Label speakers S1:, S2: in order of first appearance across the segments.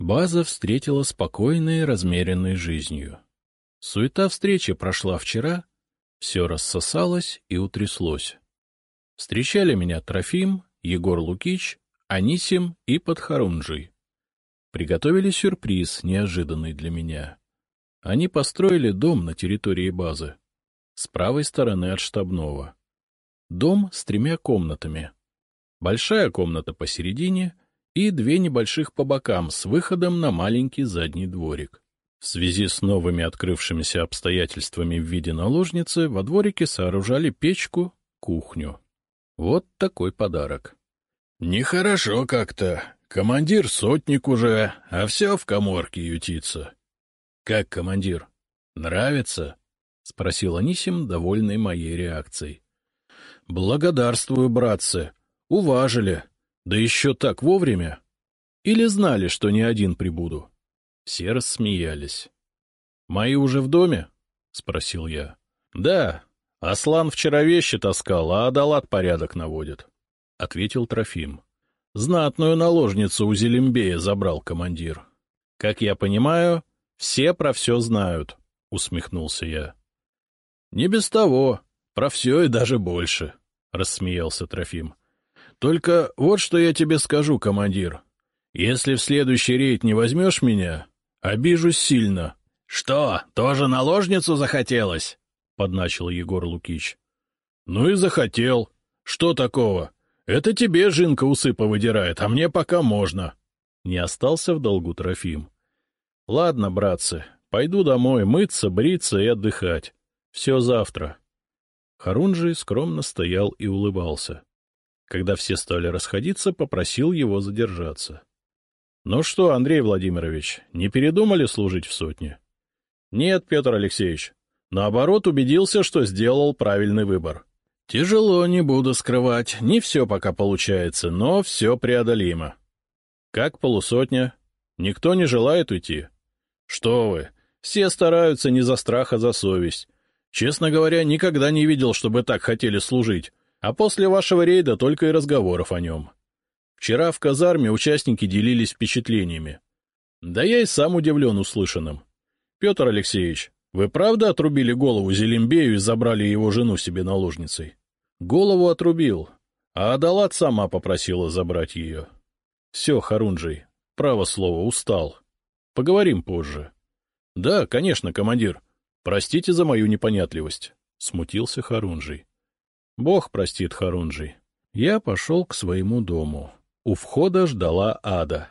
S1: База встретила спокойной, размеренной жизнью. Суета встречи прошла вчера, все рассосалось и утряслось. Встречали меня Трофим, Егор Лукич, Анисим и Подхорунжий. Приготовили сюрприз, неожиданный для меня. Они построили дом на территории базы, с правой стороны от штабного. Дом с 3 комнатами. Большая комната посередине и 2 небольших по бокам с выходом на маленький задний дворик. В связи с новыми открывшимися обстоятельствами в виде наложницы во дворике сооружали печку, кухню. Вот такой подарок.
S2: — Нехорошо как-то. Командир сотник уже, а все в каморке ютится. — Как командир? Нравится? — спросил Анисим, довольный моей реакцией. — Благодарствую, братцы. Уважили. Да еще так вовремя. Или знали, что не один прибуду? Все рассмеялись. — Мои уже в доме? — спросил я. — Да. Аслан вчера вещи таскал, а Адалат порядок наводит, — ответил Трофим. — Знатную наложницу у Зелимбея забрал командир. — Как я понимаю, все про все знают, — усмехнулся я. — Не без того. Про все и даже больше, — рассмеялся Трофим. — Только вот что я тебе скажу, командир. Если в следующий рейд не возьмешь меня, обижусь сильно. — Что, тоже наложницу захотелось? — подначил Егор Лукич. — Ну и захотел. Что такого? Это тебе Жинка усы повыдирает, а мне пока можно. Не остался в долгу Трофим. — Ладно, братцы, пойду домой мыться, бриться и отдыхать. Все завтра. Хорунжий скромно стоял и улыбался. Когда все стали расходиться, попросил его задержаться. — Ну что, Андрей Владимирович, не передумали служить в сотне? — Нет, Петр Алексеевич. Наоборот, убедился, что сделал правильный выбор. Тяжело, не буду скрывать, не все пока получается, но все преодолимо. Как полусотня? Никто не желает уйти? Что вы, все стараются не за страх, а за совесть. Честно говоря, никогда не видел, чтобы так хотели служить, а после вашего рейда только и разговоров о нем. Вчера в казарме участники делились впечатлениями. Да я и сам удивлен услышанным. Петр Алексеевич, вы правда отрубили голову Зелимбею и забрали его жену себе наложницей? Голову отрубил, а Адалат сама попросила забрать ее. Все, Хорунжий, право слово, устал. Поговорим позже. Да, конечно, командир. Простите за мою непонятливость, — смутился Хорунжий. Бог простит, Хорунжий. Я пошел к своему дому. У входа ждала Ада.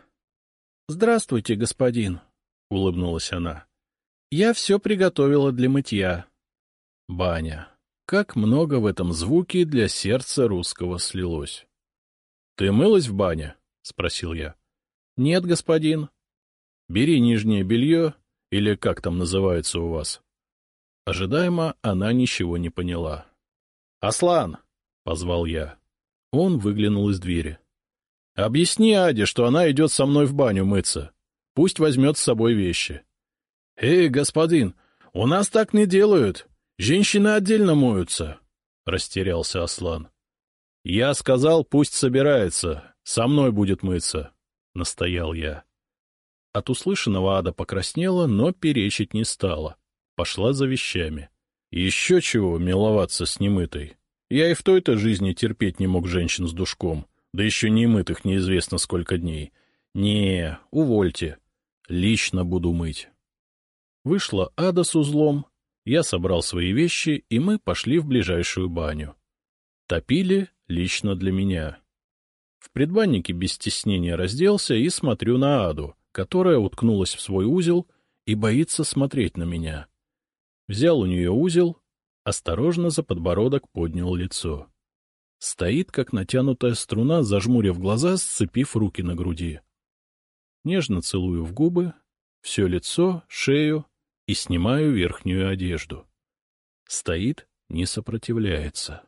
S2: — Здравствуйте, господин, — улыбнулась она. — Я все приготовила для мытья. Баня. Как много в этом звуке для сердца русского слилось. — Ты мылась в бане? — спросил я. — Нет, господин. — Бери нижнее белье, или как там называется у вас. Ожидаемо она ничего не поняла. — Аслан! — позвал я. Он выглянул из двери. — Объясни Аде, что она идет со мной в баню мыться. Пусть возьмет с собой вещи. — господин, у нас так не делают. Женщины отдельно моются, — растерялся Аслан. — Я сказал, пусть собирается, со мной будет мыться, — настоял я. От услышанного Ада покраснела, но перечить не стала. Пошла за вещами. Еще чего миловаться с немытой. Я и в той-то жизни терпеть не мог женщин с душком, да еще не мытых неизвестно сколько дней. Не, увольте. Лично буду мыть. Вышла Ада с узлом, я собрал свои вещи, и мы пошли в ближайшую баню. Топили лично для меня. В предбаннике без стеснения разделся и смотрю на Аду, которая уткнулась в свой узел и боится смотреть на меня. Взял у нее узел, осторожно за подбородок поднял лицо. Стоит, как натянутая струна, зажмурив глаза, сцепив руки на груди. Нежно целую в губы, все лицо, шею и снимаю верхнюю одежду. Стоит, не сопротивляется.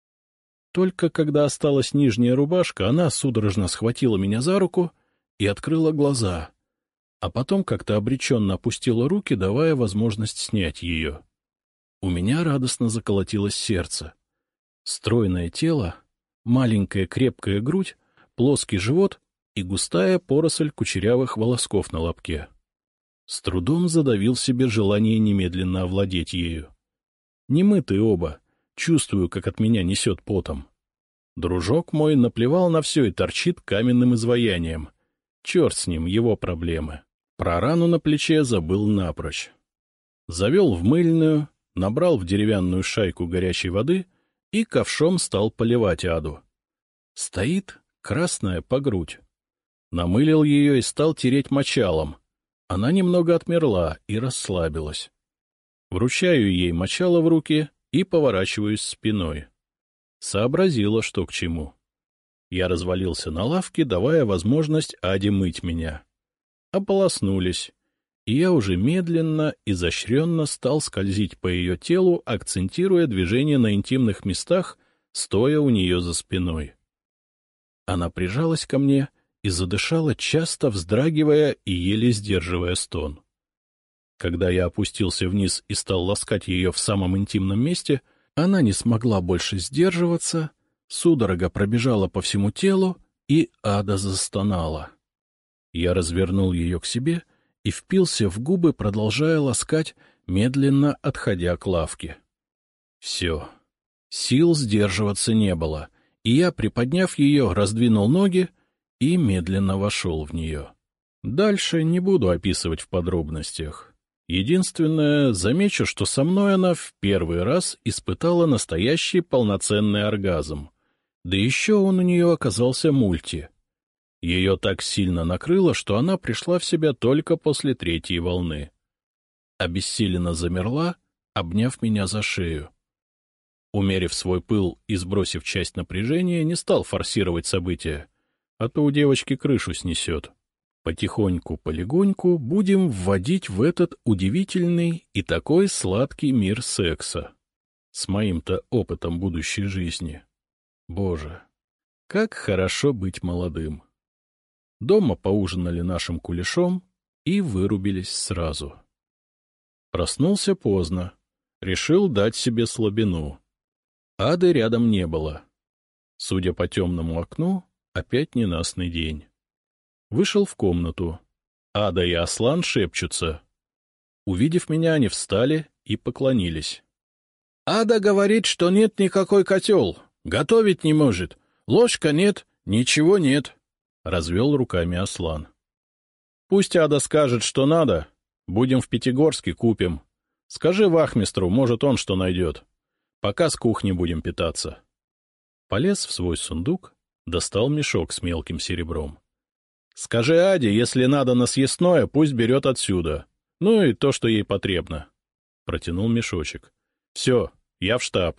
S2: Только когда осталась нижняя рубашка, она судорожно схватила меня за руку и открыла глаза, а потом как-то обреченно опустила руки, давая возможность снять ее. У меня радостно заколотилось сердце. Стройное тело, маленькая крепкая грудь, плоский живот
S1: и густая поросль кучерявых волосков на лобке. С трудом задавил себе желание немедленно овладеть ею. Немытые оба, чувствую, как от меня несет потом. Дружок мой наплевал на все и торчит каменным изваянием. Черт с ним, его проблемы. Про рану на плече забыл напрочь. Завел в мыльную, набрал в деревянную шайку горячей воды и ковшом стал поливать Аду. Стоит, красная по грудь. Намылил ее и стал тереть мочалом. Она немного отмерла и расслабилась. Вручаю ей мочало в руки и поворачиваюсь спиной. Сообразила, что к чему. Я развалился на лавке, давая возможность Аде мыть меня. Ополоснулись, и я уже медленно, изощренно стал скользить по ее телу, акцентируя движение на интимных местах, стоя у нее за спиной. Она прижалась ко мне и задышала, часто вздрагивая и еле сдерживая стон. Когда я опустился вниз и стал ласкать ее в самом интимном месте, она не смогла больше сдерживаться, судорога пробежала по всему телу, и Ада застонала. Я развернул ее к себе и впился в губы, продолжая ласкать, медленно отходя к лавке. Все. Сил сдерживаться не было, и я, приподняв ее, раздвинул ноги и медленно вошел в нее. Дальше не буду описывать в подробностях. Единственное, замечу, что со мной она в первый раз испытала настоящий полноценный оргазм. Да еще он у нее оказался мульти. Ее так сильно накрыло, что она пришла в себя только после третьей волны. Обессиленно замерла, обняв меня за шею. Умерив свой пыл и сбросив часть напряжения, не стал форсировать события, а то у девочки крышу снесет. Потихоньку-полегоньку будем вводить в этот удивительный и такой сладкий мир секса. С моим-то опытом будущей жизни. Боже, как хорошо быть молодым. Дома поужинали нашим кулешом и вырубились сразу. Проснулся поздно. Решил дать себе слабину. Ады рядом не было. Судя по темному окну, опять ненастный день. Вышел в комнату. Ада и Аслан шепчутся. Увидев меня, они встали и поклонились. — Ада говорит, что нет никакой котел, готовить не может, ложка нет, ничего нет, — развел руками Аслан. — Пусть Ада скажет, что надо, будем в Пятигорске купим. Скажи вахмистру, может, он что найдет. Пока с кухни будем питаться. Полез в свой сундук, достал мешок с мелким серебром. Скажи Аде, если надо на съестное, пусть берет отсюда. Ну и то, что ей потребно. Протянул мешочек. Все, я в штаб.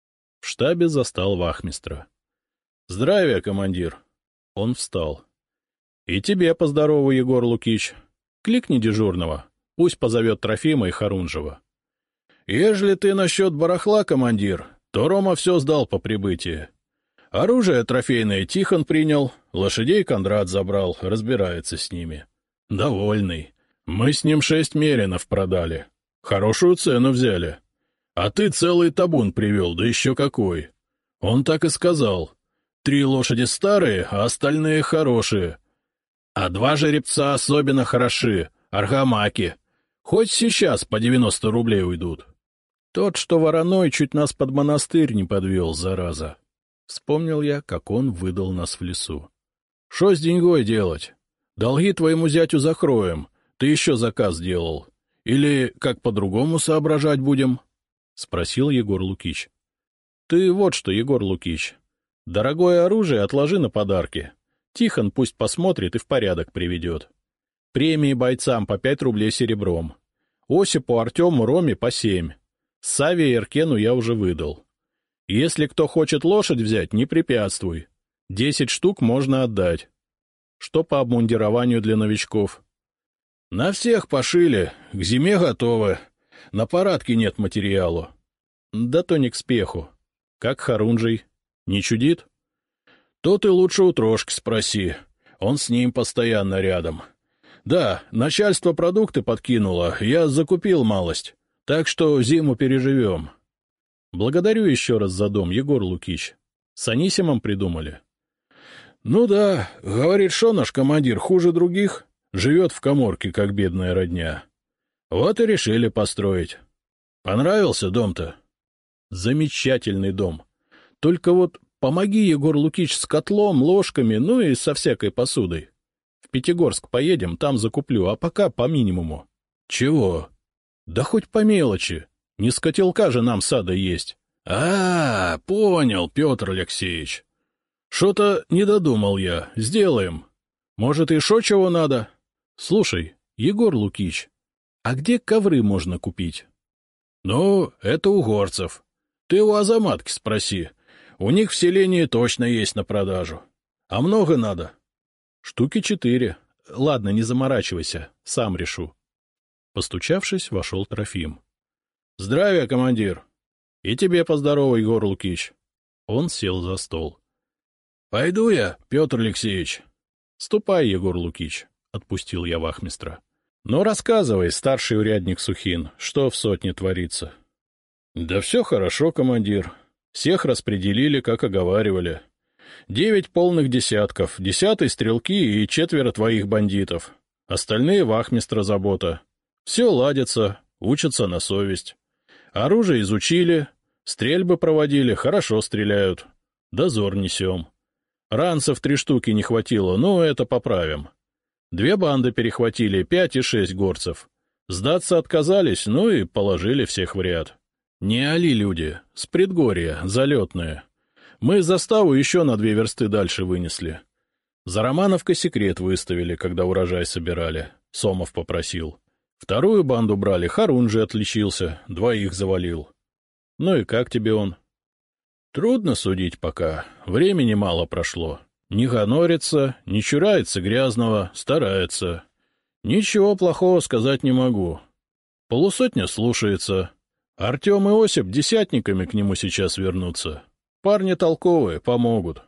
S1: В штабе застал вахмистра. Здравия, командир. Он встал. И тебе поздорову, Егор Лукич. Кликни дежурного, пусть позовет Трофима и Харунжева. Ежели ты насчет барахла, командир, то Рома все сдал по прибытии. Оружие трофейное Тихон принял, лошадей Кондрат забрал, разбирается с ними. Довольный. Мы с ним 6 меринов продали. Хорошую цену взяли. А ты целый табун привел, да еще какой. Он так и сказал. 3 лошади старые, а остальные хорошие. А 2 жеребца особенно хороши, аргамаки. Хоть сейчас по 90 рублей уйдут. Тот, что вороной, чуть нас под монастырь не подвел, зараза. Вспомнил я, как он выдал нас в лесу. — Шо с деньгой делать? Долги твоему зятю закроем. Ты еще заказ делал. Или как по-другому соображать будем? — спросил Егор Лукич. — Ты вот что, Егор Лукич. Дорогое оружие отложи на подарки. Тихон пусть посмотрит и в порядок приведет. Премии бойцам по 5 рублей серебром. Осипу, Артему, Роме по 7. Саве и Эркену я уже выдал. Если кто хочет лошадь взять, не препятствуй. 10 штук можно отдать. Что по обмундированию для новичков? На всех пошили, к зиме готовы. На парадке нет материалу. Да то не к спеху. Как Харунжий? Не чудит? То ты лучше у Трошки спроси. Он с ним постоянно рядом. Да, начальство продукты подкинуло, я закупил малость. Так что зиму переживем. Благодарю еще раз за дом, Егор Лукич. С Анисимом придумали?
S2: — Ну да, говорит, что наш командир хуже других, живет в каморке, как бедная родня. Вот и решили построить. Понравился дом-то? — Замечательный дом. Только вот помоги, Егор Лукич, с котлом, ложками, ну и со всякой посудой. В Пятигорск поедем, там закуплю, а пока по минимуму. — Чего? — Да хоть по мелочи. Не с котелка же нам сада есть. — Понял, Петр Алексеевич. Что-то не додумал я. Сделаем. Может, и шо чего надо? Слушай, Егор Лукич, а где ковры можно купить? — Ну, это у горцев. Ты у Азаматки спроси. У них в селении точно есть на продажу. А много надо? — 4 штуки. Ладно, не заморачивайся, сам решу. Постучавшись, вошел Трофим. — Здравия, командир. И тебе поздоровай, Егор Лукич. Он сел за стол. — Пойду я, Петр Алексеевич. — Ступай, Егор Лукич, — отпустил я вахмистра. — Но рассказывай, старший урядник Сухин, что в сотне творится. — Да все хорошо, командир. Всех распределили, как оговаривали. 9 полных десятков, 10-й стрелки и 4 твоих бандитов. Остальные вахмистра забота. Все ладится, учатся на совесть. Оружие изучили, стрельбы проводили, хорошо стреляют. Дозор несем. Ранцев 3 штуки не хватило, но это поправим. 2 банды перехватили, 5 и 6 горцев. Сдаться отказались, ну и положили всех в ряд. Не али люди, с предгорья, залетные. Мы заставу еще на 2 версты дальше вынесли. За Романовкой секрет выставили, когда урожай собирали. Сомов попросил. 2-ю банду брали, Харунжий отличился, 2 завалил. Ну и как тебе он? Трудно судить пока, времени мало прошло. Не гонорится, не чурается грязного, старается. Ничего плохого сказать не могу. 50 слушается. Артем и Осип десятниками к нему сейчас вернутся. Парни толковые, помогут.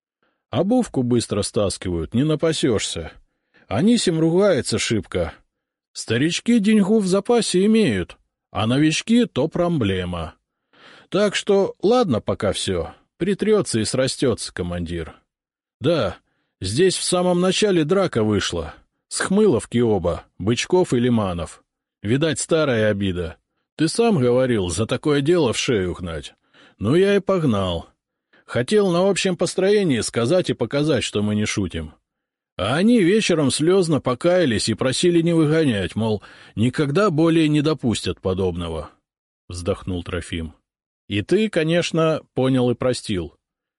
S2: Обувку быстро стаскивают, не напасешься. Анисим ругается шибко. Старички деньгу в запасе имеют, а новички — то проблема. Так что ладно пока все, притрется и срастется, командир. Да, здесь в самом начале драка вышла. С Хмыловки оба, Бычков и Лиманов. Видать, старая обида. Ты сам говорил, за такое дело в шею гнать. Ну, я и погнал. Хотел на общем построении сказать и показать, что мы не шутим. А они вечером слезно покаялись и просили не выгонять, мол, никогда более не допустят подобного. Вздохнул Трофим. И ты, конечно, понял и простил.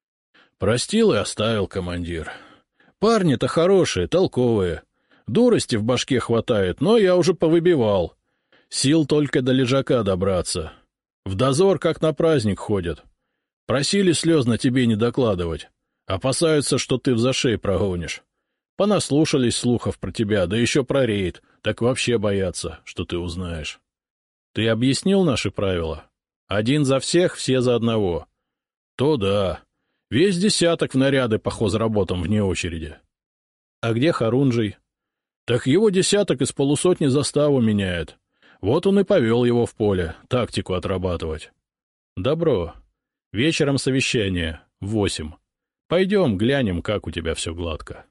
S2: Простил и оставил, командир. Парни-то хорошие, толковые. Дурости в башке хватает, но я уже повыбивал. Сил только до лежака добраться. В дозор как на праздник ходят. Просили слезно тебе не докладывать. Опасаются, что ты в зашей прогонишь. Понаслушались слухов про тебя, да еще про рейд, так вообще боятся, что ты узнаешь. Ты объяснил наши правила? 1 за всех, все за одного. То да. Весь десяток в наряды по хозработам вне очереди. А где Харунжий? Так его десяток из 50 заставу меняет. Вот он и повел его в поле, тактику отрабатывать. Добро. Вечером совещание, в 8. Пойдем, глянем, как у тебя все гладко.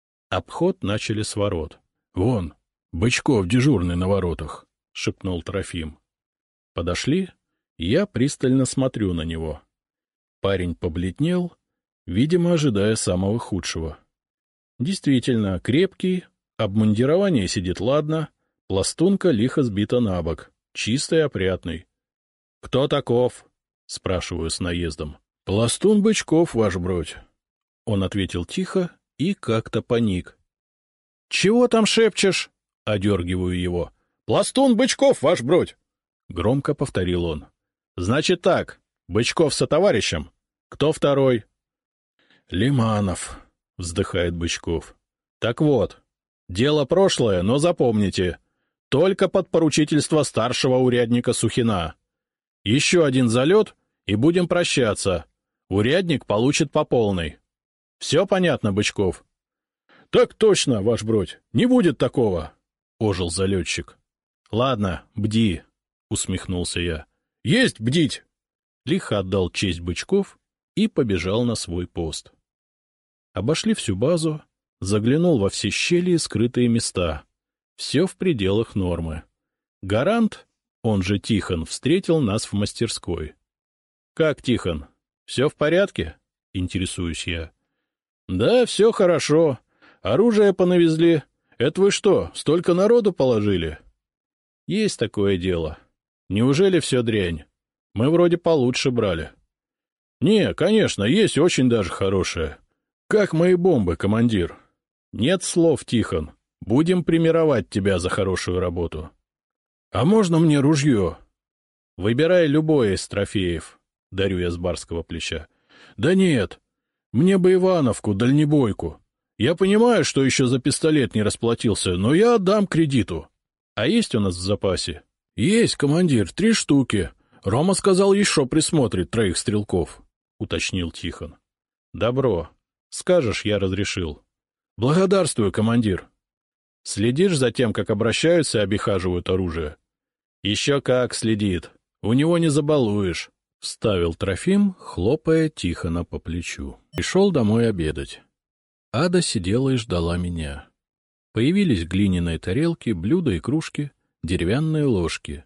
S2: Обход начали с ворот. — Вон, Бычков дежурный на воротах, — шепнул Трофим. Подошли, и я пристально смотрю на него. Парень побледнел, видимо, ожидая самого худшего. Действительно, крепкий, обмундирование сидит ладно, пластунка лихо сбита на бок, чистый и опрятный. — Кто таков? — спрашиваю с наездом. — Пластун Бычков, ваш бродь. Он ответил тихо и как-то паник. — Чего там шепчешь? — одергиваю его. — Пластун Бычков, ваш бродь! — громко повторил он. — Значит так, Бычков со товарищем. Кто второй? — Лиманов, — вздыхает Бычков. — Так вот, дело прошлое, но запомните, только под поручительство старшего урядника Сухина. Еще 1 залет, и будем прощаться. Урядник получит по полной. Все понятно, Бычков? — Так точно, ваш бродь, не будет такого, — ожил залетчик. — Ладно, бди, — усмехнулся я. — Есть бдить! Лихо отдал честь Бычков и побежал на свой пост.
S1: Обошли всю базу, заглянул во все щели и скрытые места. Все в пределах нормы. Гарант, он же Тихон, встретил нас в мастерской. — Как, Тихон, все в порядке? — интересуюсь я. — Да, все хорошо. Оружие понавезли. Это вы что, столько народу положили? — Есть такое дело. Неужели все дрянь? Мы вроде получше брали. — Не, конечно, есть очень даже хорошее. Как мои бомбы, командир. — Нет слов, Тихон. Будем премировать тебя за хорошую работу. — А можно мне ружье? — Выбирай любое из трофеев, — дарю я с барского плеча. — Да нет, мне бы Ивановку, дальнобойку. Я понимаю, что еще за пистолет не расплатился, но я отдам кредиту. А есть у нас в запасе? — Есть, командир, 3 штуки. Рома сказал, еще присмотрит 3 стрелков, — уточнил Тихон. — Добро. Скажешь, я разрешил. — Благодарствую, командир. Следишь за тем, как обращаются и обихаживают оружие? — Еще как следит. У него не забалуешь, — вставил Трофим, хлопая Тихона по плечу. Пришел домой обедать. Ада сидела и ждала меня. Появились глиняные тарелки, блюда и кружки, деревянные ложки.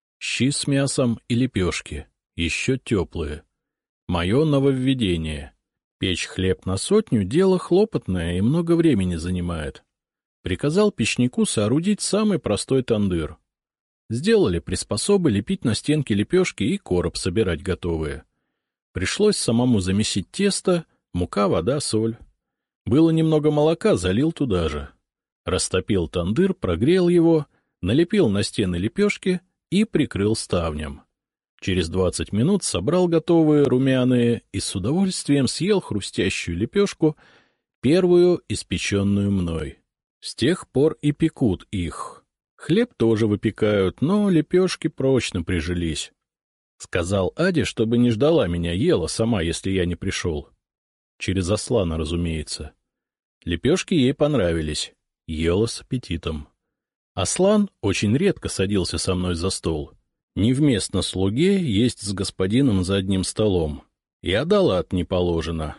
S1: Щи с мясом и лепешки, еще теплые. Мое нововведение. Печь хлеб на 100 — дело хлопотное и много времени занимает. Приказал печнику соорудить самый простой тандыр. Сделали приспособы лепить на стенке лепешки и короб собирать готовые. Пришлось самому замесить тесто, мука, вода, соль. Было немного молока, залил туда же. Растопил тандыр, прогрел его, налепил на стены лепешки и прикрыл ставнем. Через 20 минут собрал готовые румяные и с удовольствием съел хрустящую лепешку, первую испеченную мной. С тех пор и пекут их. Хлеб тоже выпекают, но лепешки прочно прижились. Сказал Аде, чтобы не ждала меня, ела сама, если я не пришел. Через Аслана, разумеется. Лепешки ей понравились, ела с аппетитом. Аслан очень редко садился со мной за стол. Невместно слуге есть с господином за одним столом. И Адалат не положено.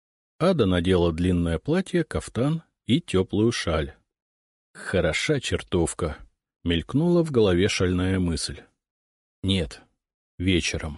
S1: Ада надела длинное платье, кафтан и теплую шаль. Хороша чертовка. Мелькнула в голове шальная мысль. Нет, вечером.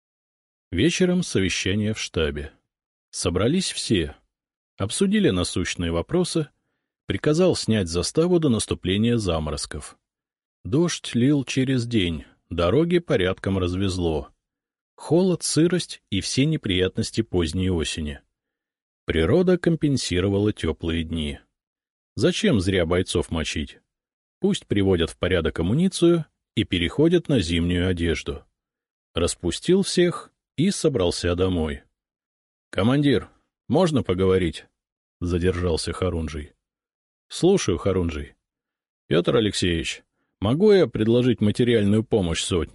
S1: Вечером совещание в штабе. Собрались все. Обсудили насущные вопросы. Приказал снять заставу до наступления заморозков. Дождь лил через день, дороги порядком развезло. Холод, сырость и все неприятности поздней осени. Природа компенсировала теплые дни. Зачем зря бойцов мочить? Пусть приводят в порядок амуницию и переходят на зимнюю одежду. Распустил всех и собрался домой. — Командир, можно поговорить? — задержался Хорунжий. — Слушаю, Хорунжий. — Петр Алексеевич, могу я предложить материальную помощь 100?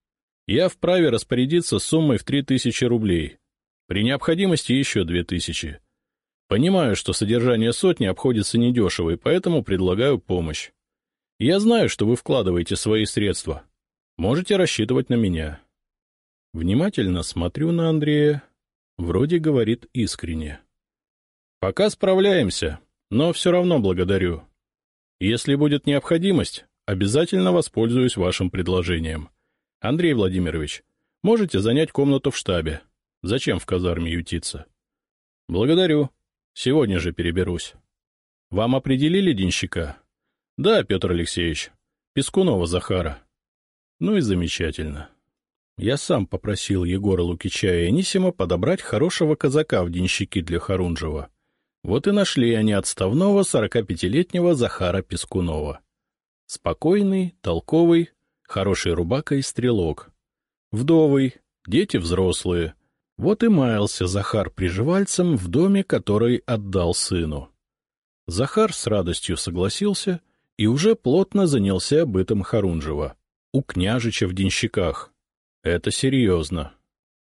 S1: Я вправе распорядиться суммой в 3000 рублей. При необходимости еще 2000. Понимаю, что содержание 100 обходится недешево, и поэтому предлагаю помощь. Я знаю, что вы вкладываете свои средства. Можете рассчитывать на меня. Внимательно смотрю на Андрея. Вроде говорит искренне. Пока справляемся, но все равно благодарю. Если будет необходимость, обязательно воспользуюсь вашим предложением. Андрей Владимирович, можете занять комнату в штабе. Зачем в казарме ютиться? Благодарю. Сегодня же переберусь. Вам определили денщика? Да, Петр Алексеевич. Пескунова Захара. Ну и замечательно. Я сам попросил Егора Лукича и Анисима подобрать хорошего казака в денщики для Хорунжева. Вот и нашли они отставного 45-летнего Захара Пескунова. Спокойный, толковый, хороший рубака и стрелок. Вдовый, дети взрослые. Вот и маялся Захар приживальцем в доме, который отдал сыну. Захар с радостью согласился и уже плотно занялся бытом Хорунжева. У княжича в денщиках. Это серьезно.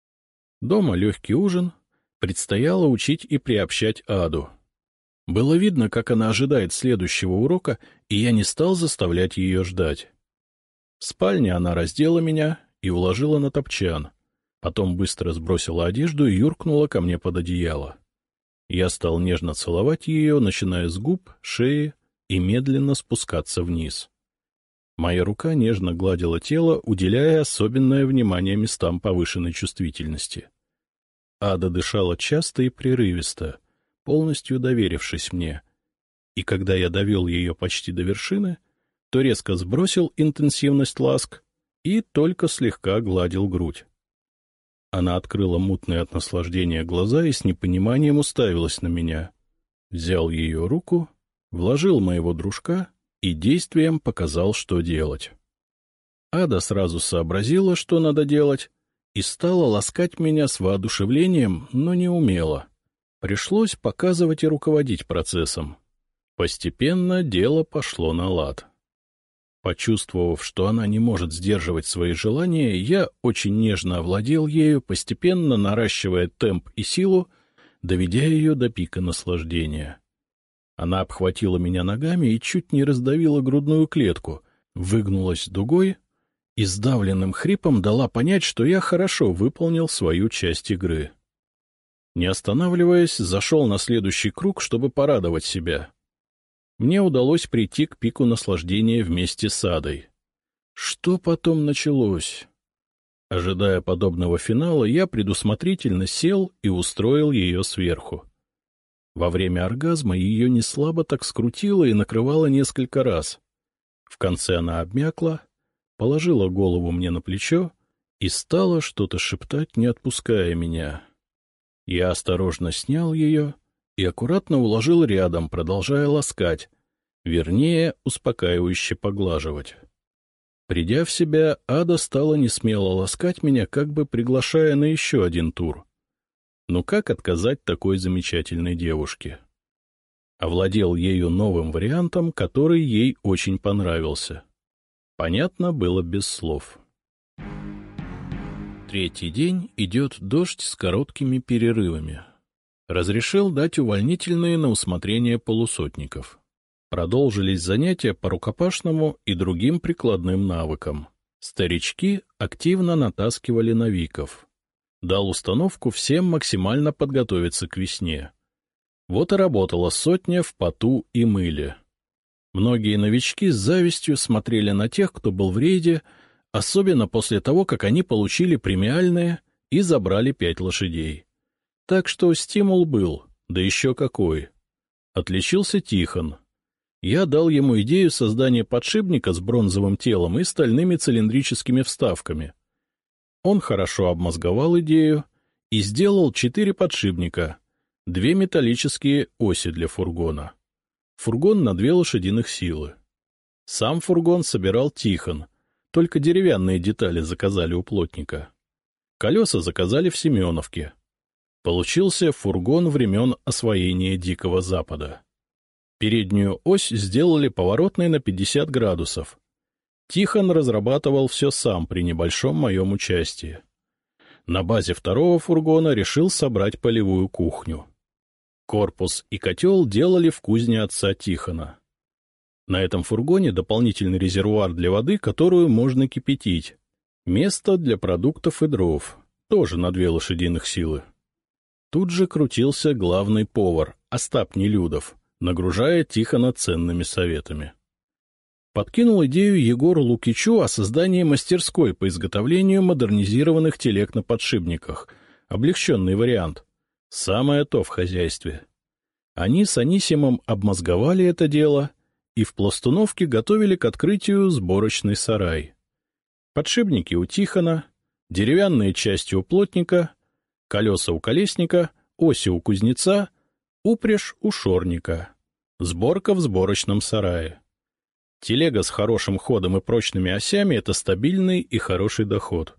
S1: Дома легкий ужин. Предстояло учить и приобщать Аду. Было видно, как она ожидает следующего урока, и я не стал заставлять ее ждать. В спальне она раздела меня и уложила на топчан. Потом быстро сбросила одежду и юркнула ко мне под одеяло. Я стал нежно целовать ее, начиная с губ, шеи и медленно спускаться вниз. Моя рука нежно гладила тело, уделяя особенное внимание местам повышенной чувствительности. Ада дышала часто и прерывисто, полностью доверившись мне, и когда я довел ее почти до вершины, то резко сбросил интенсивность ласк и только слегка гладил грудь. Она открыла мутные от наслаждения глаза и с непониманием уставилась на меня. Взял ее руку, вложил моего дружка и действием показал, что делать. Ада сразу сообразила, что надо делать, и стала ласкать меня с воодушевлением, но не умела. Пришлось показывать и руководить процессом. Постепенно дело пошло на лад. Почувствовав, что она не может сдерживать свои желания, я очень нежно овладел ею, постепенно наращивая темп и силу, доведя ее до пика наслаждения. Она обхватила меня ногами и чуть не раздавила грудную клетку, выгнулась дугой и сдавленным хрипом дала понять, что я хорошо выполнил свою часть игры. Не останавливаясь, зашел на следующий круг, чтобы порадовать себя. Мне удалось прийти к пику наслаждения вместе с Адой. Что потом началось? Ожидая подобного финала, я предусмотрительно сел и устроил ее сверху. Во время оргазма ее неслабо так скрутило и накрывало несколько раз. В конце она обмякла, положила голову мне на плечо и стала что-то шептать, не отпуская меня. Я осторожно снял ее и аккуратно уложил рядом, продолжая ласкать, вернее, успокаивающе поглаживать. Придя в себя, Ада стала несмело ласкать меня, как бы приглашая на еще один тур. Но как отказать такой замечательной девушке? Овладел ею новым вариантом, который ей очень понравился. Понятно было без слов. Третий день идет дождь с короткими перерывами. Разрешил дать увольнительные на усмотрение полусотников. Продолжились занятия по рукопашному и другим прикладным навыкам. Старички активно натаскивали новиков. Дал установку всем максимально подготовиться к весне. Вот и работала сотня в поту и мыле. Многие новички с завистью смотрели на тех, кто был в рейде, особенно после того, как они получили премиальные и забрали 5 лошадей. Так что стимул был, да еще какой. Отличился Тихон. Я дал ему идею создания подшипника с бронзовым телом и стальными цилиндрическими вставками. Он хорошо обмозговал идею и сделал 4 подшипника, 2 металлические оси для фургона. Фургон на 2 лошадиных силы. Сам фургон собирал Тихон, только деревянные детали заказали у плотника. Колеса заказали в Семеновке. Получился фургон времен освоения Дикого Запада. Переднюю ось сделали поворотной на 50 градусов. Тихон разрабатывал все сам при небольшом моем участии. На базе второго фургона решил собрать полевую кухню. Корпус и котел делали в кузне отца Тихона. На этом фургоне дополнительный резервуар для воды, которую можно кипятить. Место для продуктов и дров, тоже на 2 лошадиных силы. Тут же крутился главный повар, Остап Нелюдов, нагружая Тихона ценными советами. Подкинул идею Егору Лукичу о создании мастерской по изготовлению модернизированных телег на подшипниках. Облегченный вариант. Самое то в хозяйстве. Они с Анисимом обмозговали это дело и в Пластуновке готовили к открытию сборочный сарай. Подшипники у Тихона, деревянные части у плотника, колеса у колесника, оси у кузнеца, упряжь у шорника. Сборка в сборочном сарае. Телега с хорошим ходом и прочными осями — это стабильный и хороший доход.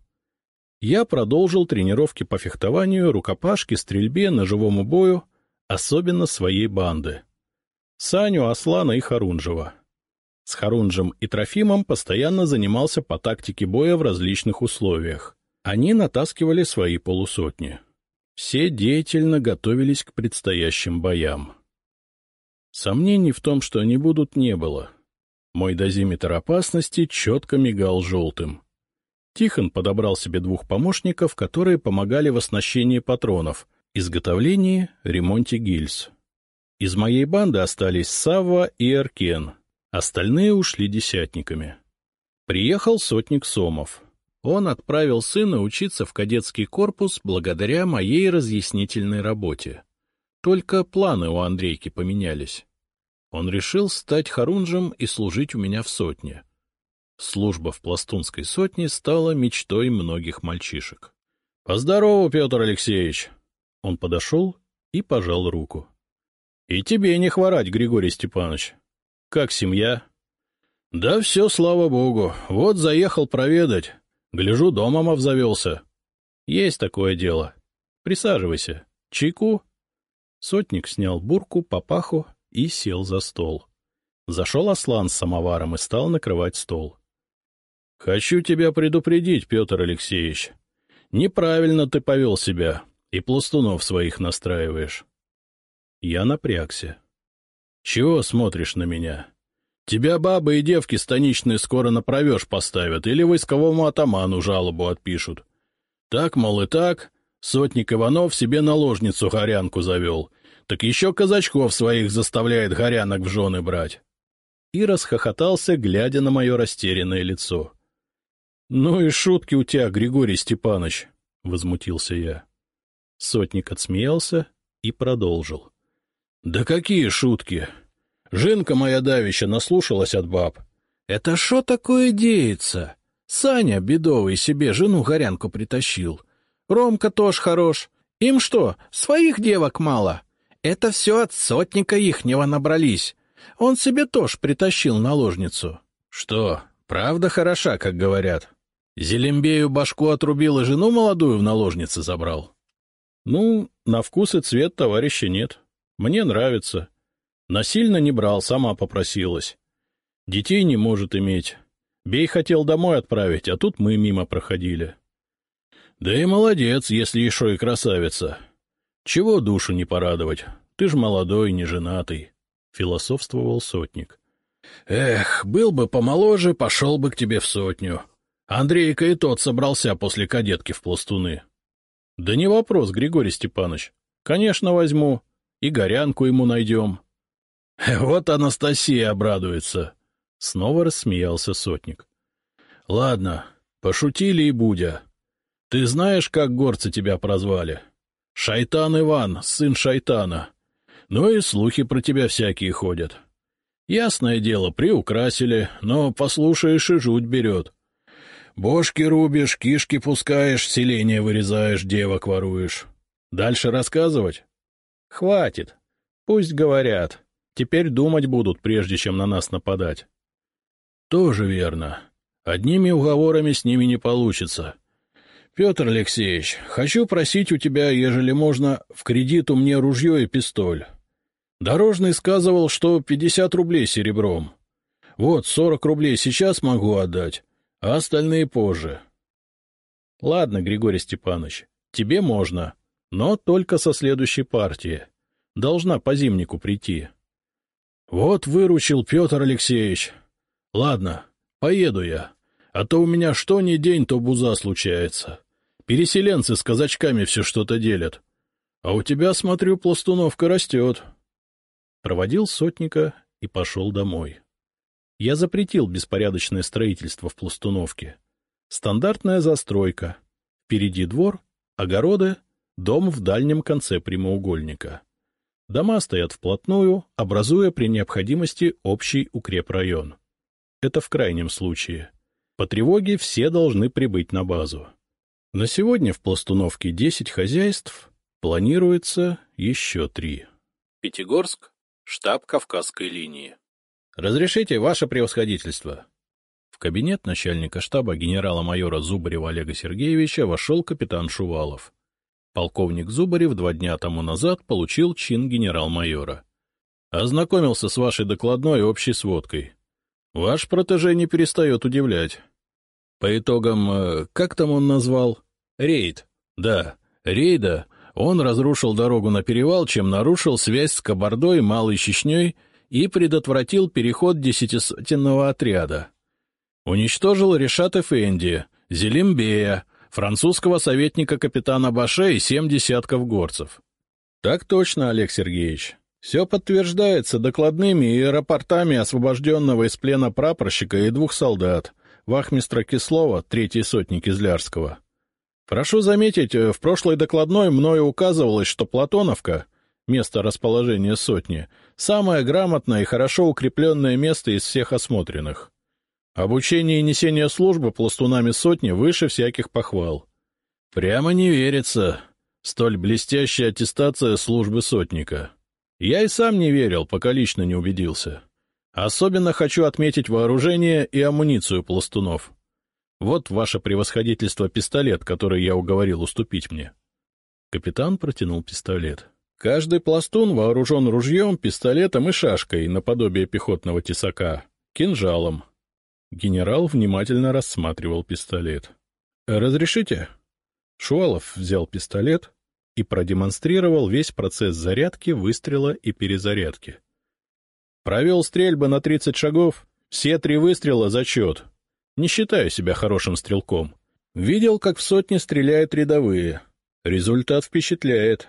S1: Я продолжил тренировки по фехтованию, рукопашке, стрельбе, ножевому бою, особенно своей банды. Саню, Аслана и Харунжева. С Харунжем и Трофимом постоянно занимался по тактике боя в различных условиях. Они натаскивали свои полусотни. Все деятельно готовились к предстоящим боям. Сомнений в том, что они будут, не было. Мой дозиметр опасности четко мигал желтым. Тихон подобрал себе 2 помощников, которые помогали в оснащении патронов, Изготовлении, ремонте гильз. Из моей банды остались Савва и Эркен, остальные ушли десятниками. Приехал сотник Сомов. Он отправил сына учиться в кадетский корпус благодаря моей разъяснительной работе. Только планы у Андрейки поменялись. Он решил стать хорунжем и служить у меня в сотне. Служба в пластунской сотне стала мечтой многих мальчишек. — Поздорово, Петр Алексеевич! Он подошел и пожал руку. — И тебе не хворать, Григорий Степанович. Как семья? — Да все, слава богу. Вот заехал проведать. Гляжу, домом обзавелся. — Есть такое дело. Присаживайся. Чайку? Сотник снял бурку, папаху и сел за стол. Зашел Аслан с самоваром и стал накрывать стол. — Хочу тебя предупредить, Петр Алексеевич. Неправильно ты повел себя и пластунов своих настраиваешь. Я напрягся. — Чего смотришь на меня? Тебя бабы и девки станичные скоро на провеж поставят или войсковому атаману жалобу отпишут. Так, мол, и так, сотник Иванов себе наложницу горянку завел, так еще казачков своих заставляет горянок в жены брать. И расхохотался, глядя на мое растерянное лицо. — Ну и шутки у тебя, Григорий Степанович, — возмутился я. Сотник отсмеялся и продолжил. — Да какие шутки! Жинка моя давеча наслушалась от баб. Это шо такое деется? Саня бедовый себе жену-горянку притащил. Ромка тоже хорош. Им что, своих девок мало? Это все от сотника ихнего набрались. Он себе тоже притащил наложницу. Что, правда хороша, как говорят? Зелембею башку отрубил и жену молодую в наложницы забрал? Ну, на вкус и цвет товарища нет. Мне нравится. Насильно не брал, сама попросилась. Детей не может иметь. Бей хотел домой отправить, а тут мы мимо проходили. Да и молодец, если еще и красавица. Чего душу не порадовать? Ты ж молодой, не женатый, — философствовал сотник. Эх, был бы помоложе, пошел бы к тебе в сотню. Андрейка и тот собрался после кадетки в пластуны. Да не вопрос, Григорий Степанович. Конечно, возьму. И горянку ему найдем. Вот Анастасия обрадуется. Снова рассмеялся сотник. Ладно, пошутили и будя. Ты знаешь, как горцы тебя прозвали? Шайтан Иван, сын шайтана. Ну и слухи про тебя всякие ходят. Ясное дело, приукрасили, но послушаешь и жуть берет. Бошки рубишь, кишки пускаешь, селение вырезаешь, девок воруешь. Дальше рассказывать? Хватит. Пусть говорят. Теперь думать будут, прежде чем на нас нападать. Тоже верно. Одними уговорами с ними не получится. Петр Алексеевич, хочу просить у тебя, ежели можно, в кредит у мне ружье и пистоль. Дорожный сказывал, что 50 рублей серебром. Вот, 40 рублей сейчас могу отдать, а остальные позже. Ладно, Григорий Степанович, тебе можно, но только со следующей партии. Должна по зимнику прийти. Вот выручил Петр Алексеевич. Ладно, поеду я, а то у меня что ни день, то буза случается. Переселенцы с казачками все что-то делят. А у тебя, смотрю, пластуновка растет. Проводил сотника и пошел домой. Я запретил беспорядочное строительство в пластуновке. Стандартная застройка. Впереди двор, огороды, дом в дальнем конце прямоугольника. Дома стоят вплотную, образуя при необходимости общий укрепрайон. Это в крайнем случае. По тревоге все должны прибыть на базу. На сегодня в пластуновке 10 хозяйств, планируется еще 3. Пятигорск, штаб Кавказской линии. Разрешите, ваше превосходительство. В кабинет начальника штаба генерала-майора Зубарева Олега Сергеевича вошел капитан Шувалов. Полковник Зубарев 2 дня тому назад получил чин генерал-майора. Ознакомился с вашей докладной общей сводкой. Ваш протеже не перестает удивлять. По итогам, как там он назвал? Рейд. Да, рейда. Он разрушил дорогу на перевал, чем нарушил связь с Кабардой, Малой Чечней и предотвратил переход 10-сотенного отряда. Уничтожил Решат Эфенди, Зелимбея, французского советника капитана Баше и 7 десятков горцев. — Так точно, Олег Сергеевич. Все подтверждается докладными и рапортами освобожденного из плена прапорщика и 2 солдат, вахмистра Кислова, 3-й сотни Кизлярского. Прошу заметить, в прошлой докладной мною указывалось, что Платоновка, место расположения сотни, самое грамотное и хорошо укрепленное место из всех осмотренных. Обучение и несение службы пластунами сотни выше всяких похвал. Прямо не верится. Столь блестящая аттестация службы сотника. Я и сам не верил, пока лично не убедился. Особенно хочу отметить вооружение и амуницию пластунов. Вот ваше превосходительство пистолет, который я уговорил уступить мне. Капитан протянул пистолет. Каждый пластун вооружен ружьем, пистолетом и шашкой, наподобие пехотного тесака, кинжалом. Генерал внимательно рассматривал пистолет. — Разрешите? Шувалов взял пистолет и продемонстрировал весь процесс зарядки, выстрела и перезарядки. Провел стрельбы на 30 шагов, все 3 выстрела — зачет. Не считаю себя хорошим стрелком. Видел, как в сотне стреляют рядовые. Результат впечатляет.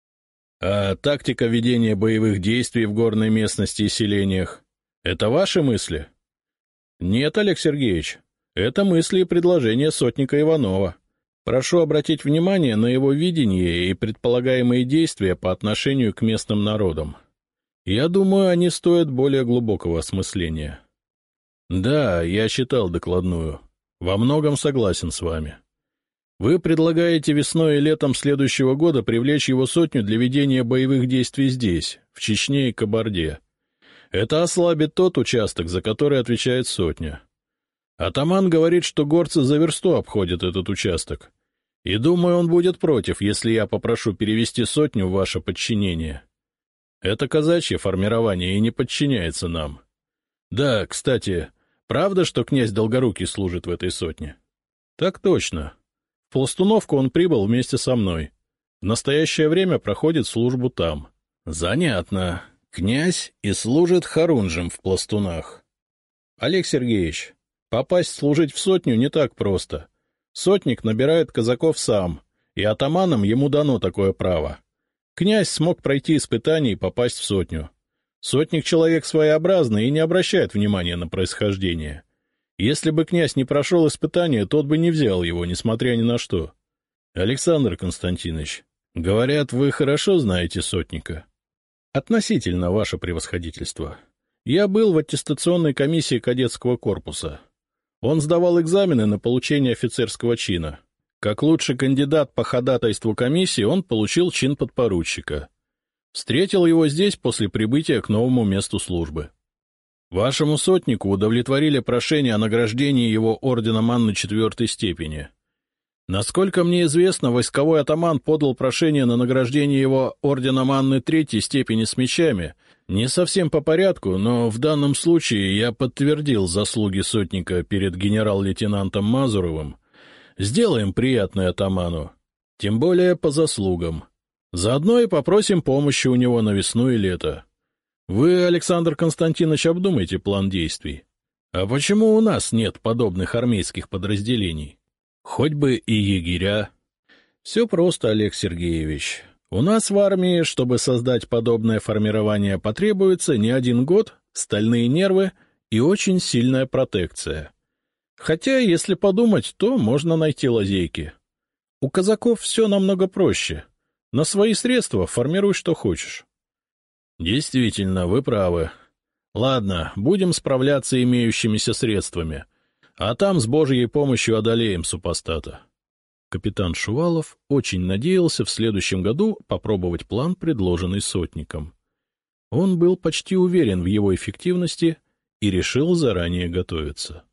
S1: А тактика ведения боевых действий в горной местности и селениях — это ваши мысли? Нет, Олег Сергеевич, это мысли и предложения сотника Иванова. Прошу обратить внимание на его видение и предполагаемые действия по отношению к местным народам. Я думаю, они стоят более глубокого осмысления. Да, я читал докладную. Во многом согласен с вами. Вы предлагаете весной и летом следующего года привлечь его сотню для ведения боевых действий здесь, в Чечне и Кабарде. Это ослабит тот участок, за который отвечает сотня. Атаман говорит, что горцы за версту обходят этот участок. И думаю, он будет против, если я попрошу перевести сотню в ваше подчинение. Это казачье формирование и не подчиняется нам. Да, кстати, правда, что князь Долгорукий служит в этой сотне? Так точно. В Пластуновку он прибыл вместе со мной. В настоящее время проходит службу там. Занятно. Князь и служит хорунжем в пластунах. Олег Сергеевич, попасть служить в сотню не так просто. Сотник набирает казаков сам, и атаманам ему дано такое право. Князь смог пройти испытание и попасть в сотню. Сотник человек своеобразный и не обращает внимания на происхождение. Если бы князь не прошел испытание, тот бы не взял его, несмотря ни на что. Александр Константинович, говорят, вы хорошо знаете сотника. Относительно, ваше превосходительство. Я был в аттестационной комиссии кадетского корпуса. Он сдавал экзамены на получение офицерского чина. Как лучший кандидат по ходатайству комиссии он получил чин подпоручика. Встретил его здесь после прибытия к новому месту службы. Вашему сотнику удовлетворили прошение о награждении его орденом Анны 4-й степени. Насколько мне известно, войсковой атаман подал прошение на награждение его орденом Анны 3-й степени с мечами. Не совсем по порядку, но в данном случае я подтвердил заслуги сотника перед генерал-лейтенантом Мазуровым. Сделаем приятное атаману, тем более по заслугам. Заодно и попросим помощи у него на весну и лето. Вы, Александр Константинович, обдумайте план действий. А почему у нас нет подобных армейских подразделений? Хоть бы и егеря. Все просто, Олег Сергеевич. У нас в армии, чтобы создать подобное формирование, потребуется не 1 год, стальные нервы и очень сильная протекция. Хотя, если подумать, то можно найти лазейки. У казаков все намного проще. На свои средства формируй, что хочешь. Действительно, вы правы. Ладно, будем справляться имеющимися средствами. А там с Божьей помощью одолеем супостата. Капитан Шувалов очень надеялся в следующем году попробовать план, предложенный сотником. Он был почти уверен в его эффективности и решил заранее готовиться.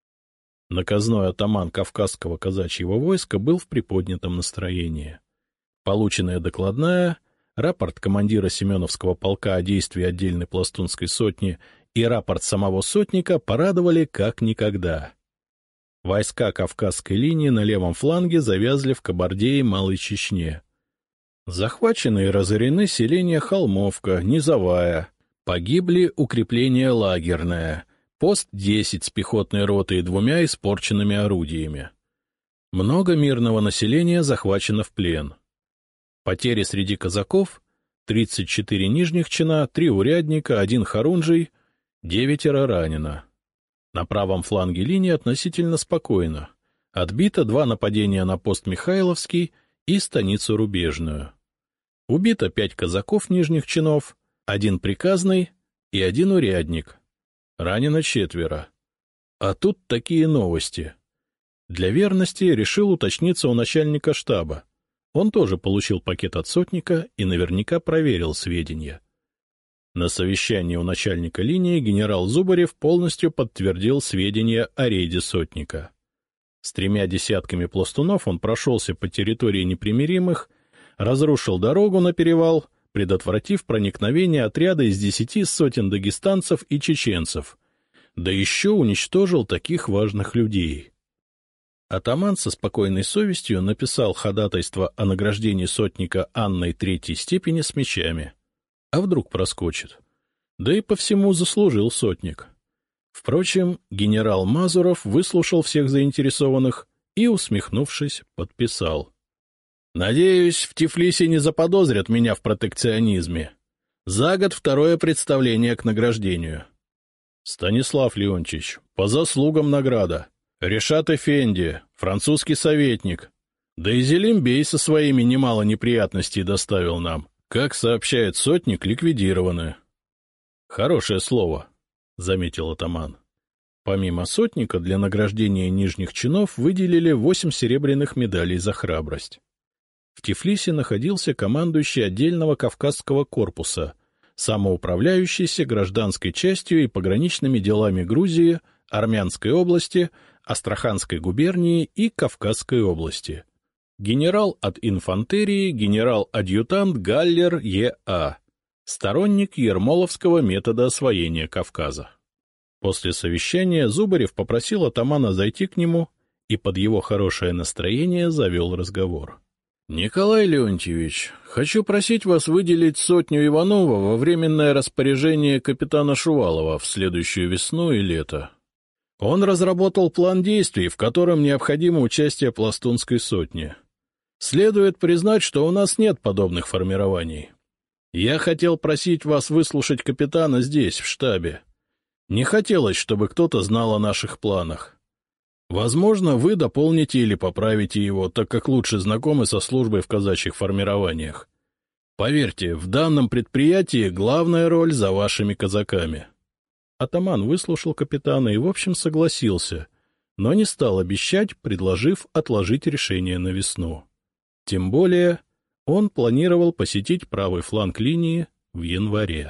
S1: Наказной атаман Кавказского казачьего войска был в приподнятом настроении. Полученная докладная, рапорт командира Семеновского полка о действии отдельной пластунской сотни и рапорт самого сотника порадовали как никогда. Войска Кавказской линии на левом фланге завязли в Кабарде и Малой Чечне. Захвачены и разорены селения Холмовка, Низовая, погибли укрепление Лагерное, пост 10 с пехотной ротой и 2 испорченными орудиями. Много мирного населения захвачено в плен. Потери среди казаков — 34 нижних чина, 3 урядника, 1 хорунжий, 9 ранено. На правом фланге линии относительно спокойно. Отбито 2 нападения на пост Михайловский и станицу Рубежную. Убито 5 казаков нижних чинов, 1 приказный и 1 урядник. Ранено 4. А тут такие новости. Для верности решил уточниться у начальника штаба. Он тоже получил пакет от сотника и наверняка проверил сведения. На совещании у начальника линии генерал Зубарев полностью подтвердил сведения о рейде сотника. С 3 десятками пластунов он прошелся по территории непримиримых, разрушил дорогу на перевал, предотвратив проникновение отряда из 10 сотен дагестанцев и чеченцев, да еще уничтожил таких важных людей. Атаман со спокойной совестью написал ходатайство о награждении сотника Анной 3-й степени с мечами. А вдруг проскочит? Да и по всему заслужил сотник. Впрочем, генерал Мазуров выслушал всех заинтересованных и, усмехнувшись, подписал. «Надеюсь, в Тифлисе не заподозрят меня в протекционизме. За год 2-е представление к награждению». «Станислав Леонтьевич, по заслугам награда. Решат Эфенди, французский советник. Да и Зелимбей со своими немало неприятностей доставил нам. Как сообщает сотник, ликвидированы». «Хорошее слово», — заметил атаман. Помимо сотника для награждения нижних чинов выделили 8 серебряных медалей за храбрость. В Тифлисе находился командующий отдельного Кавказского корпуса, самоуправляющийся гражданской частью и пограничными делами Грузии, Армянской области, Астраханской губернии и Кавказской области. Генерал от инфантерии, генерал-адъютант Галлер Е.А., сторонник ермоловского метода освоения Кавказа. После совещания Зубарев попросил атамана зайти к нему и под его хорошее настроение завел разговор. — Николай Леонтьевич, хочу просить вас выделить 100 Иванова во временное распоряжение капитана Шувалова в следующую весну и лето. Он разработал план действий, в котором необходимо участие пластунской сотни. Следует признать, что у нас нет подобных формирований. Я хотел просить вас выслушать капитана здесь, в штабе. Не хотелось, чтобы кто-то знал о наших планах. Возможно, вы дополните или поправите его, так как лучше знакомы со службой в казачьих формированиях. Поверьте, в данном предприятии главная роль за вашими казаками». Атаман выслушал капитана и, в общем, согласился, но не стал обещать, предложив отложить решение на весну. Тем более он планировал посетить правый фланг линии в январе.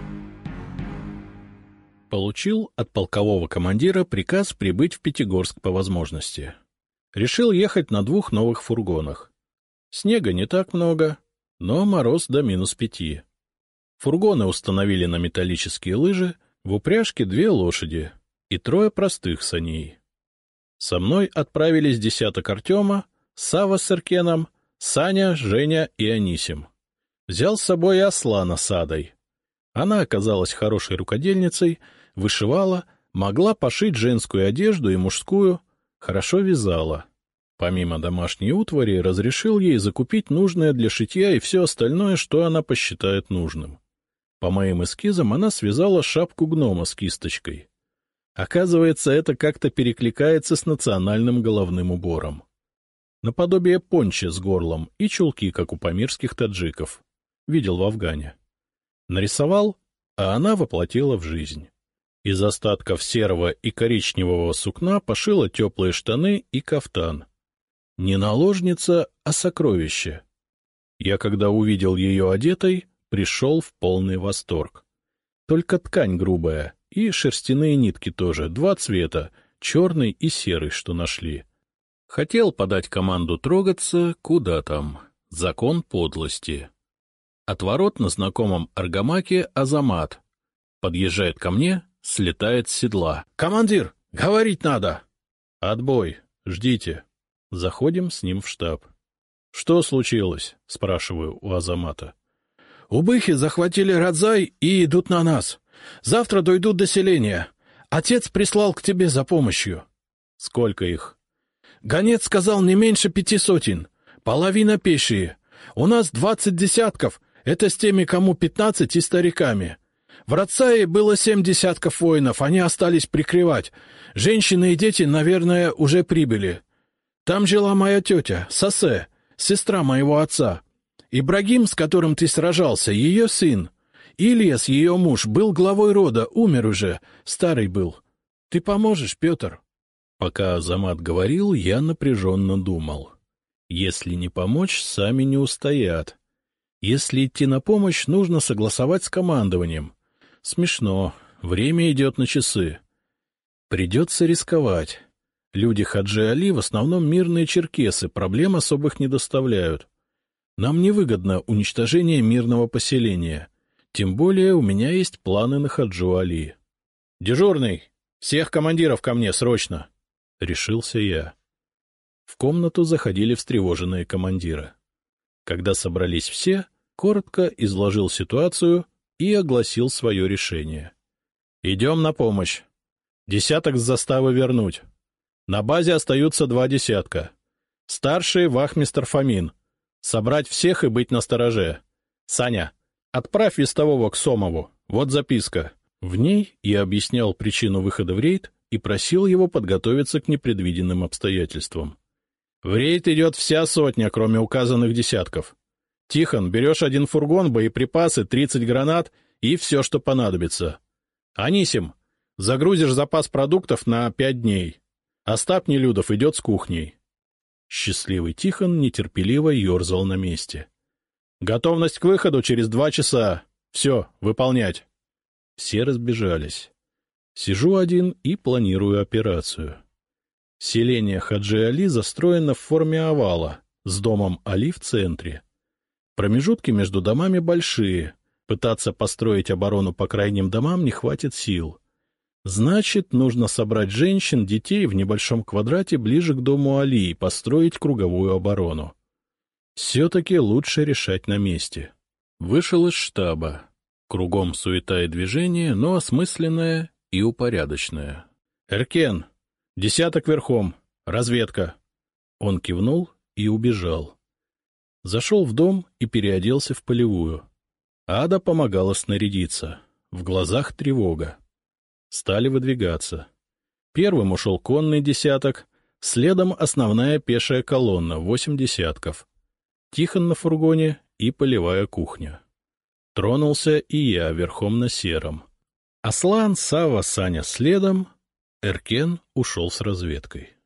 S1: Получил от полкового командира приказ прибыть в Пятигорск по возможности. Решил ехать на 2 новых фургонах. Снега не так много, но мороз до -5. Фургоны установили на металлические лыжи, в упряжке 2 лошади и 3 простых саней. Со мной отправились десяток Артема, Сава с Иркеном, Саня, Женя и Анисим. Взял с собой и Аслана с Адой. Она оказалась хорошей рукодельницей, вышивала, могла пошить женскую одежду и мужскую, хорошо вязала. Помимо домашней утвари, разрешил ей закупить нужное для шитья и все остальное, что она посчитает нужным. По моим эскизам она связала шапку гнома с кисточкой. Оказывается, это как-то перекликается с национальным головным убором. Наподобие пончо с горлом и чулки, как у памирских таджиков. Видел в Афгане. Нарисовал, а она воплотила в жизнь. Из остатков серого и коричневого сукна пошила теплые штаны и кафтан. Не наложница, а сокровище. Я, когда увидел ее одетой, пришел в полный восторг. Только ткань грубая, и шерстяные нитки тоже, 2 цвета, черный и серый, что нашли. Хотел подать команду трогаться, куда там, закон подлости. От ворот на знакомом аргамаке Азамат. Подъезжает ко мне, слетает с седла. — Командир, говорить надо! — Отбой, ждите. Заходим с ним в штаб. — Что случилось? — спрашиваю у Азамата. — Убыхи захватили Радзай и идут на нас. Завтра дойдут до селения. Отец прислал к тебе за помощью. — Сколько их?
S2: Гонец сказал не меньше 500. Половина пешие. У нас 20 десятков. Это с теми, кому 15 и стариками. В Рацае было 7 десятков воинов, они остались прикрывать. Женщины и дети, наверное, уже прибыли. Там жила моя тетя, Сосе, сестра моего отца. Ибрагим, с которым ты сражался, ее сын. Ильяс, ее муж, был главой рода, умер уже, старый был. Ты поможешь, Петр?»
S1: Пока Азамат говорил, я напряженно думал. Если не помочь, сами не устоят. Если идти на помощь, нужно согласовать с командованием. Смешно, время идет на часы. Придется рисковать. Люди Хаджи Али в основном мирные черкесы, проблем особых не доставляют. Нам невыгодно уничтожение мирного поселения. Тем более у меня есть планы на Хаджу Али. — Дежурный, всех командиров ко мне, срочно! — решился я. В комнату заходили встревоженные командиры. Когда собрались все, коротко изложил ситуацию и огласил свое решение. — Идем на помощь. Десяток с заставы вернуть. На базе остаются 2 десятка. Старший — вахмистр Фомин. Собрать всех и быть настороже. Саня, отправь вестового к Сомову. Вот записка. В ней я объяснял причину выхода в рейд и просил его подготовиться к непредвиденным обстоятельствам. В рейд идет вся сотня, кроме указанных десятков. Тихон, берешь 1 фургон, боеприпасы, 30 гранат и все, что понадобится. Анисим, загрузишь запас продуктов на 5 дней. Остап Нелюдов идет с кухней. Счастливый Тихон нетерпеливо ерзал на месте. Готовность к выходу через 2 часа. Все, выполнять. Все разбежались. Сижу один и планирую операцию. Селение Хаджи Али застроено в форме овала, с домом Али в центре. Промежутки между домами большие. Пытаться построить оборону по крайним домам не хватит сил. Значит, нужно собрать женщин, детей в небольшом квадрате ближе к дому Али и построить круговую оборону. Все-таки лучше решать на месте. Вышел из штаба. Кругом суета и движение, но осмысленное и упорядоченное. — Эркен, десяток верхом, разведка. Он кивнул и убежал. Зашел в дом и переоделся в полевую. Ада помогала снарядиться. В глазах тревога. Стали выдвигаться. Первым ушел конный десяток, следом основная пешая колонна, 8 десятков. Тихон на фургоне и полевая кухня. Тронулся и я верхом на сером. Аслан, Сава, Саня следом. Эркен ушел с разведкой.